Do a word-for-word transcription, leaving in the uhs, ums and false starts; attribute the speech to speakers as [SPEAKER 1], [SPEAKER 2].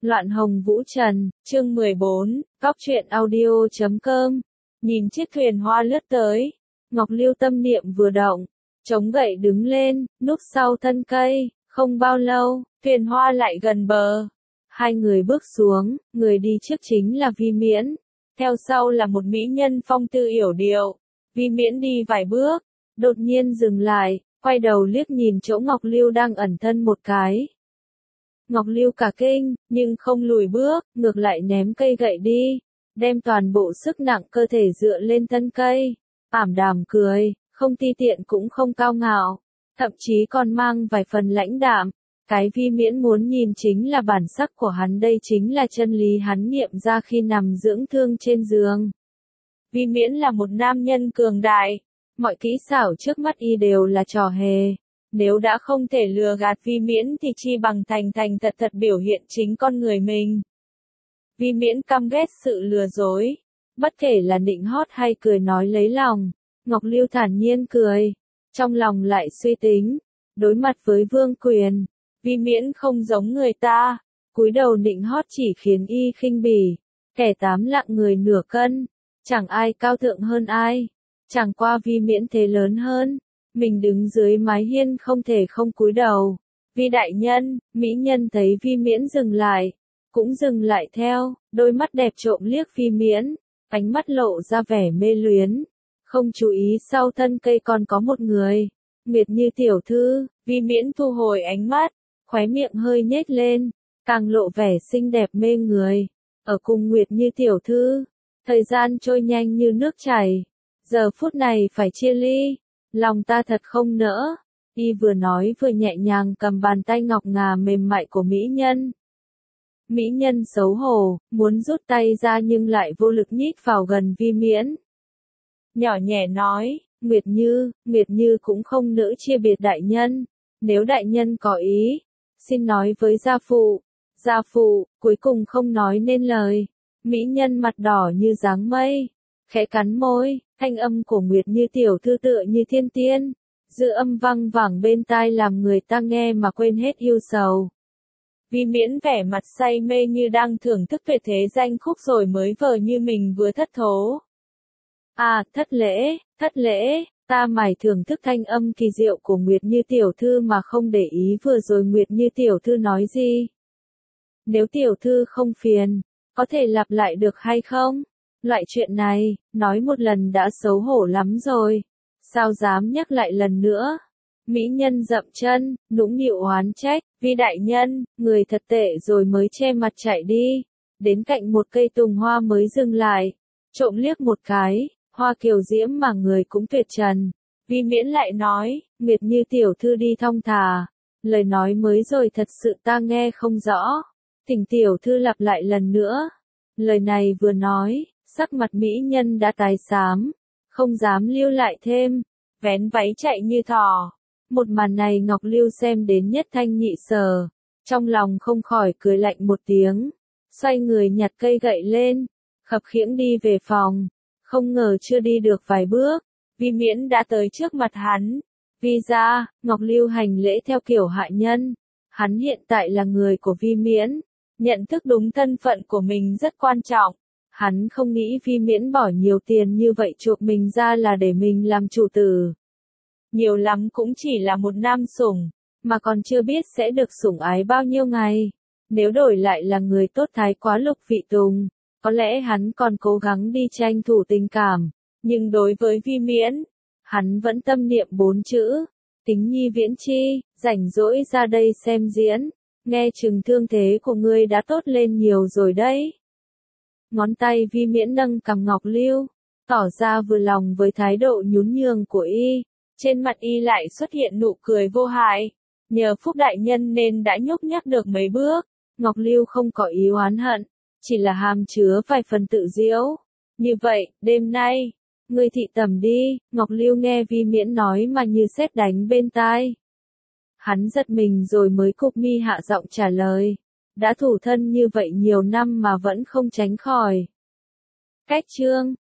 [SPEAKER 1] Loạn hồng vũ trần, chương mười bốn, góc truyện audio chấm com. Nhìn chiếc thuyền hoa lướt tới, Ngọc Lưu tâm niệm vừa động, chống gậy đứng lên, núp sau thân cây, không bao lâu, thuyền hoa lại gần bờ. Hai người bước xuống, người đi trước chính là Vi Miễn, theo sau là một mỹ nhân phong tư yểu điệu. Vi Miễn đi vài bước, đột nhiên dừng lại, quay đầu liếc nhìn chỗ Ngọc Lưu đang ẩn thân một cái. Ngọc Lưu cả kinh, nhưng không lùi bước, ngược lại ném cây gậy đi, đem toàn bộ sức nặng cơ thể dựa lên thân cây, ảm đạm cười, không ti tiện cũng không cao ngạo, thậm chí còn mang vài phần lãnh đạm. Cái Vi Miễn muốn nhìn chính là bản sắc của hắn, đây chính là chân lý hắn nghiệm ra khi nằm dưỡng thương trên giường. Vi Miễn là một nam nhân cường đại, mọi kỹ xảo trước mắt y đều là trò hề. Nếu đã không thể lừa gạt Vi Miễn thì chi bằng thành thành thật thật biểu hiện chính con người mình. Vi Miễn căm ghét sự lừa dối, bất kể là nịnh hót hay cười nói lấy lòng. Ngọc Lưu thản nhiên cười, trong lòng lại suy tính, đối mặt với vương quyền, Vi Miễn không giống người ta, cúi đầu nịnh hót chỉ khiến y khinh bỉ, kẻ tám lạng người nửa cân, chẳng ai cao thượng hơn ai, chẳng qua Vi Miễn thế lớn hơn. Mình đứng dưới mái hiên không thể không cúi đầu. Vi đại nhân, mỹ nhân thấy Vi Miễn dừng lại, cũng dừng lại theo, đôi mắt đẹp trộm liếc Vi Miễn, ánh mắt lộ ra vẻ mê luyến, không chú ý sau thân cây còn có một người. Nguyệt Như tiểu thư. Vi Miễn thu hồi ánh mắt, khóe miệng hơi nhếch lên, càng lộ vẻ xinh đẹp mê người. Ở cùng Nguyệt Như tiểu thư, thời gian trôi nhanh như nước chảy, giờ phút này phải chia ly. Lòng ta thật không nỡ, y vừa nói vừa nhẹ nhàng cầm bàn tay ngọc ngà mềm mại của mỹ nhân. Mỹ nhân xấu hổ, muốn rút tay ra nhưng lại vô lực nhích vào gần Vi Miễn. Nhỏ nhẹ nói, Nguyệt Như, Nguyệt Như cũng không nỡ chia biệt đại nhân, nếu đại nhân có ý, xin nói với gia phụ. Gia phụ, cuối cùng không nói nên lời, mỹ nhân mặt đỏ như dáng mây, khẽ cắn môi. Thanh âm của Nguyệt Như tiểu thư tựa như thiên tiên, dư âm vang vẳng bên tai làm người ta nghe mà quên hết ưu sầu. Vi Miễn vẻ mặt say mê như đang thưởng thức tuyệt thế danh khúc rồi mới vờ như mình vừa thất thố. À, thất lễ, thất lễ, ta mải thưởng thức thanh âm kỳ diệu của Nguyệt Như tiểu thư mà không để ý vừa rồi Nguyệt Như tiểu thư nói gì. Nếu tiểu thư không phiền, có thể lặp lại được hay không? Loại chuyện này, nói một lần đã xấu hổ lắm rồi, sao dám nhắc lại lần nữa. Mỹ nhân dậm chân, nũng nịu oán trách, Vi đại nhân, người thật tệ rồi mới che mặt chạy đi, đến cạnh một cây tùng hoa mới dừng lại, trộm liếc một cái, hoa kiều diễm mà người cũng tuyệt trần. Vi Miễn lại nói, Nguyệt Như tiểu thư đi thong thả, lời nói mới rồi thật sự ta nghe không rõ, thỉnh tiểu thư lặp lại lần nữa. Lời này vừa nói, sắc mặt mỹ nhân đã tái xám, không dám lưu lại thêm, vén váy chạy như thỏ. Một màn này Ngọc Lưu xem đến nhất thanh nhị sở, trong lòng không khỏi cười lạnh một tiếng, xoay người nhặt cây gậy lên, khập khiễng đi về phòng. Không ngờ chưa đi được vài bước, Vi Miễn đã tới trước mặt hắn. Vi gia, Ngọc Lưu hành lễ theo kiểu hạ nhân, hắn hiện tại là người của Vi Miễn, nhận thức đúng thân phận của mình rất quan trọng. Hắn không nghĩ Vi Miễn bỏ nhiều tiền như vậy chuộc mình ra là để mình làm chủ tử. Nhiều lắm cũng chỉ là một nam sủng, mà còn chưa biết sẽ được sủng ái bao nhiêu ngày. Nếu đổi lại là người tốt thái quá Lục Vị Tùng, có lẽ hắn còn cố gắng đi tranh thủ tình cảm. Nhưng đối với Vi Miễn, hắn vẫn tâm niệm bốn chữ, tính nhi viễn chi, rảnh rỗi ra đây xem diễn, nghe chừng thương thế của ngươi đã tốt lên nhiều rồi đấy. Ngón tay Vi Miễn nâng cằm Ngọc Lưu, tỏ ra vừa lòng với thái độ nhún nhường của y, trên mặt y lại xuất hiện nụ cười vô hại. Nhờ phúc đại nhân nên đã nhúc nhắc được mấy bước. Ngọc Lưu không có ý oán hận, chỉ là hàm chứa vài phần tự diễu. Như vậy, đêm nay, ngươi thị tẩm đi. Ngọc Lưu nghe Vi Miễn nói mà như sét đánh bên tai. Hắn giật mình rồi mới cụp mi hạ giọng trả lời. Đã thủ thân như vậy nhiều năm mà vẫn không tránh khỏi. Cách chương